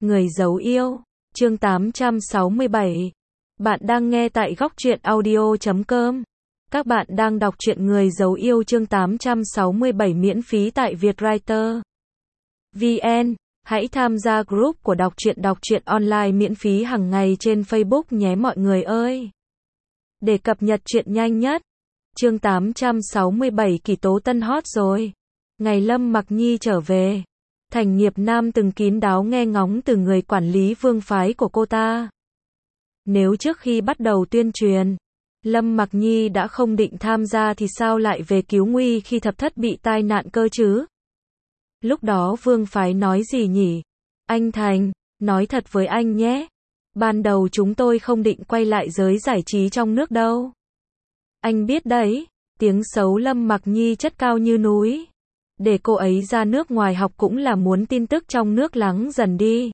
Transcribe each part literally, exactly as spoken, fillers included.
Người giấu yêu, chương tám trăm sáu mươi bảy. Bạn đang nghe tại góc truyện audio chấm com. Các bạn đang đọc truyện Người giấu yêu chương tám trăm sáu mươi bảy miễn phí tại Vietwriter vê en. Hãy tham gia group của đọc truyện đọc truyện online miễn phí hàng ngày trên Facebook nhé mọi người ơi. Để cập nhật truyện nhanh nhất. Chương tám trăm sáu mươi bảy Kỷ Tố Tân hot rồi. Ngày Lâm Mặc Nhi trở về, Thành Nghiệp Nam từng kín đáo nghe ngóng từ người quản lý vương phái của cô ta. Nếu trước khi bắt đầu tuyên truyền, Lâm Mặc Nhi đã không định tham gia thì sao lại về cứu nguy khi thập thất bị tai nạn cơ chứ? Lúc đó vương phái nói gì nhỉ? Anh Thành, nói thật với anh nhé. Ban đầu chúng tôi không định quay lại giới giải trí trong nước đâu. Anh biết đấy, tiếng xấu Lâm Mặc Nhi chất cao như núi. Để cô ấy ra nước ngoài học cũng là muốn tin tức trong nước lắng dần đi.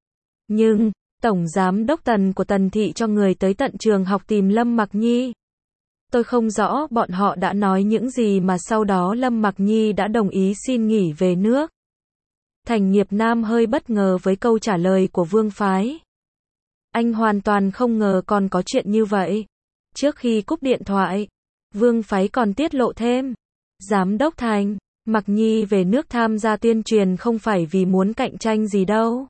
Nhưng, Tổng Giám Đốc Tần của Tần Thị cho người tới tận trường học tìm Lâm Mặc Nhi. Tôi không rõ bọn họ đã nói những gì mà sau đó Lâm Mặc Nhi đã đồng ý xin nghỉ về nước. Thành Nghiệp Nam hơi bất ngờ với câu trả lời của vương phái. Anh hoàn toàn không ngờ còn có chuyện như vậy. Trước khi cúp điện thoại, vương phái còn tiết lộ thêm. Giám đốc Thành, Mặc Nhi về nước tham gia tuyên truyền không phải vì muốn cạnh tranh gì đâu.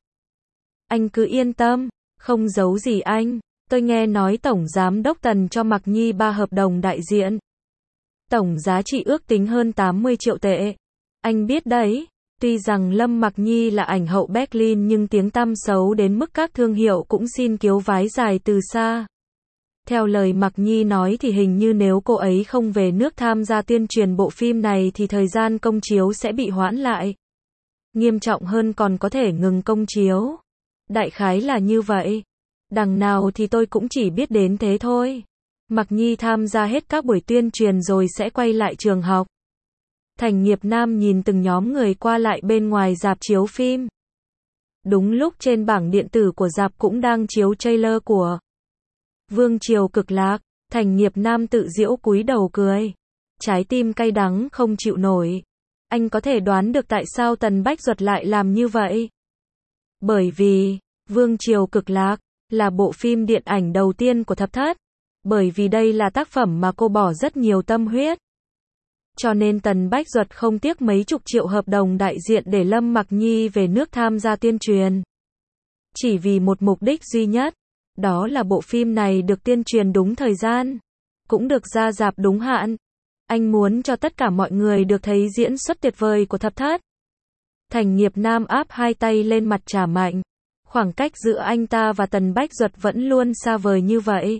Anh cứ yên tâm, không giấu gì anh. Tôi nghe nói Tổng Giám Đốc Tần cho Mặc Nhi ba hợp đồng đại diện. Tổng giá trị ước tính hơn tám mươi triệu tệ. Anh biết đấy, tuy rằng Lâm Mặc Nhi là ảnh hậu Berlin nhưng tiếng tăm xấu đến mức các thương hiệu cũng xin kiếu vái dài từ xa. Theo lời Mặc Nhi nói thì hình như nếu cô ấy không về nước tham gia tuyên truyền bộ phim này thì thời gian công chiếu sẽ bị hoãn lại. Nghiêm trọng hơn còn có thể ngừng công chiếu. Đại khái là như vậy. Đằng nào thì tôi cũng chỉ biết đến thế thôi. Mặc Nhi tham gia hết các buổi tuyên truyền rồi sẽ quay lại trường học. Thành Nghiệp Nam nhìn từng nhóm người qua lại bên ngoài rạp chiếu phim. Đúng lúc trên bảng điện tử của rạp cũng đang chiếu trailer của Vương Triều Cực Lạc. Thành Nghiệp Nam tự giễu cúi đầu cười. Trái tim cay đắng không chịu nổi. Anh có thể đoán được tại sao Tần Bách Duật lại làm như vậy. Bởi vì, Vương Triều Cực Lạc là bộ phim điện ảnh đầu tiên của thập thất. Bởi vì đây là tác phẩm mà cô bỏ rất nhiều tâm huyết. Cho nên Tần Bách Duật không tiếc mấy chục triệu hợp đồng đại diện để Lâm Mặc Nhi về nước tham gia tuyên truyền. Chỉ vì một mục đích duy nhất. Đó là bộ phim này được tuyên truyền đúng thời gian. Cũng được ra rạp đúng hạn. Anh muốn cho tất cả mọi người được thấy diễn xuất tuyệt vời của thập thất. Thành Nghiệp Nam áp hai tay lên mặt trả mạnh. Khoảng cách giữa anh ta và Tần Bách Duật vẫn luôn xa vời như vậy.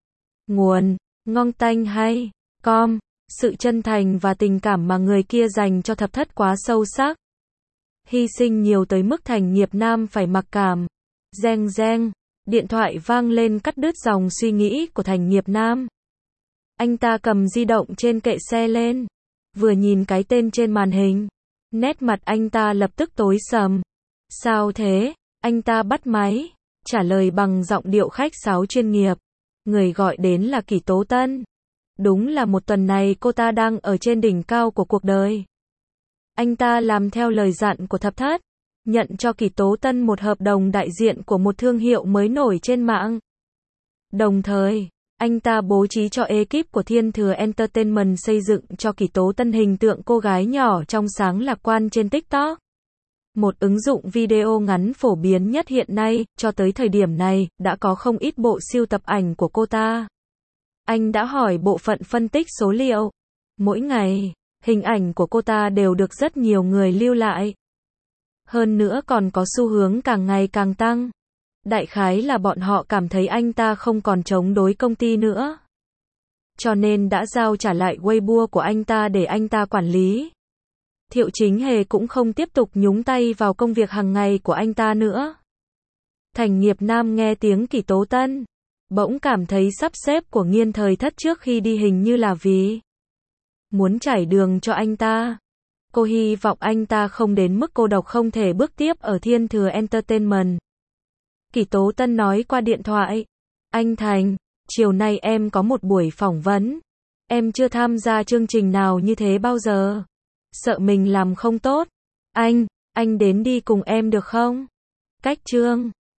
Nguồn, Ngong Tanh hay, com, sự chân thành và tình cảm mà người kia dành cho thập thất quá sâu sắc. Hy sinh nhiều tới mức Thành Nghiệp Nam phải mặc cảm. Reng reng, điện thoại vang lên cắt đứt dòng suy nghĩ của Thành Nghiệp Nam. Anh ta cầm di động trên kệ xe lên. Vừa nhìn cái tên trên màn hình. Nét mặt anh ta lập tức tối sầm. Sao thế? Anh ta bắt máy, trả lời bằng giọng điệu khách sáo chuyên nghiệp. Người gọi đến là Kỷ Tố Tân. Đúng là một tuần này cô ta đang ở trên đỉnh cao của cuộc đời. Anh ta làm theo lời dặn của thập thất, nhận cho Kỷ Tố Tân một hợp đồng đại diện của một thương hiệu mới nổi trên mạng. Đồng thời, anh ta bố trí cho ekip của Thiên Thừa Entertainment xây dựng cho Kỷ Tố Tân hình tượng cô gái nhỏ trong sáng lạc quan trên TikTok. Một ứng dụng video ngắn phổ biến nhất hiện nay, cho tới thời điểm này, đã có không ít bộ sưu tập ảnh của cô ta. Anh đã hỏi bộ phận phân tích số liệu. Mỗi ngày, hình ảnh của cô ta đều được rất nhiều người lưu lại. Hơn nữa còn có xu hướng càng ngày càng tăng. Đại khái là bọn họ cảm thấy anh ta không còn chống đối công ty nữa. Cho nên đã giao trả lại Weibo của anh ta để anh ta quản lý. Thiệu Chính Hề cũng không tiếp tục nhúng tay vào công việc hàng ngày của anh ta nữa. Thành Nghiệp Nam nghe tiếng Kỷ Tố Tân, bỗng cảm thấy sắp xếp của Nghiên Thời Thất trước khi đi hình như là vì muốn trải đường cho anh ta. Cô hy vọng anh ta không đến mức cô độc không thể bước tiếp ở Thiên Thừa Entertainment. Kỷ Tố Tân nói qua điện thoại. Anh Thành, chiều nay em có một buổi phỏng vấn. Em chưa tham gia chương trình nào như thế bao giờ. Sợ mình làm không tốt. Anh, anh đến đi cùng em được không? Cách chương